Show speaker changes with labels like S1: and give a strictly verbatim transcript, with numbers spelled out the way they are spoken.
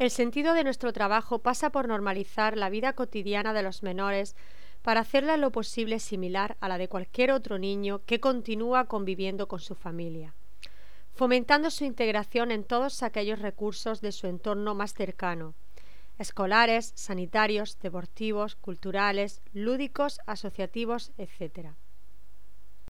S1: El sentido de nuestro trabajo pasa por normalizar la vida cotidiana de los menores para hacerla en lo posible similar a la de cualquier otro niño que continúa conviviendo con su familia, fomentando su integración en todos aquellos recursos de su entorno más cercano, escolares, sanitarios, deportivos, culturales, lúdicos, asociativos, etcétera.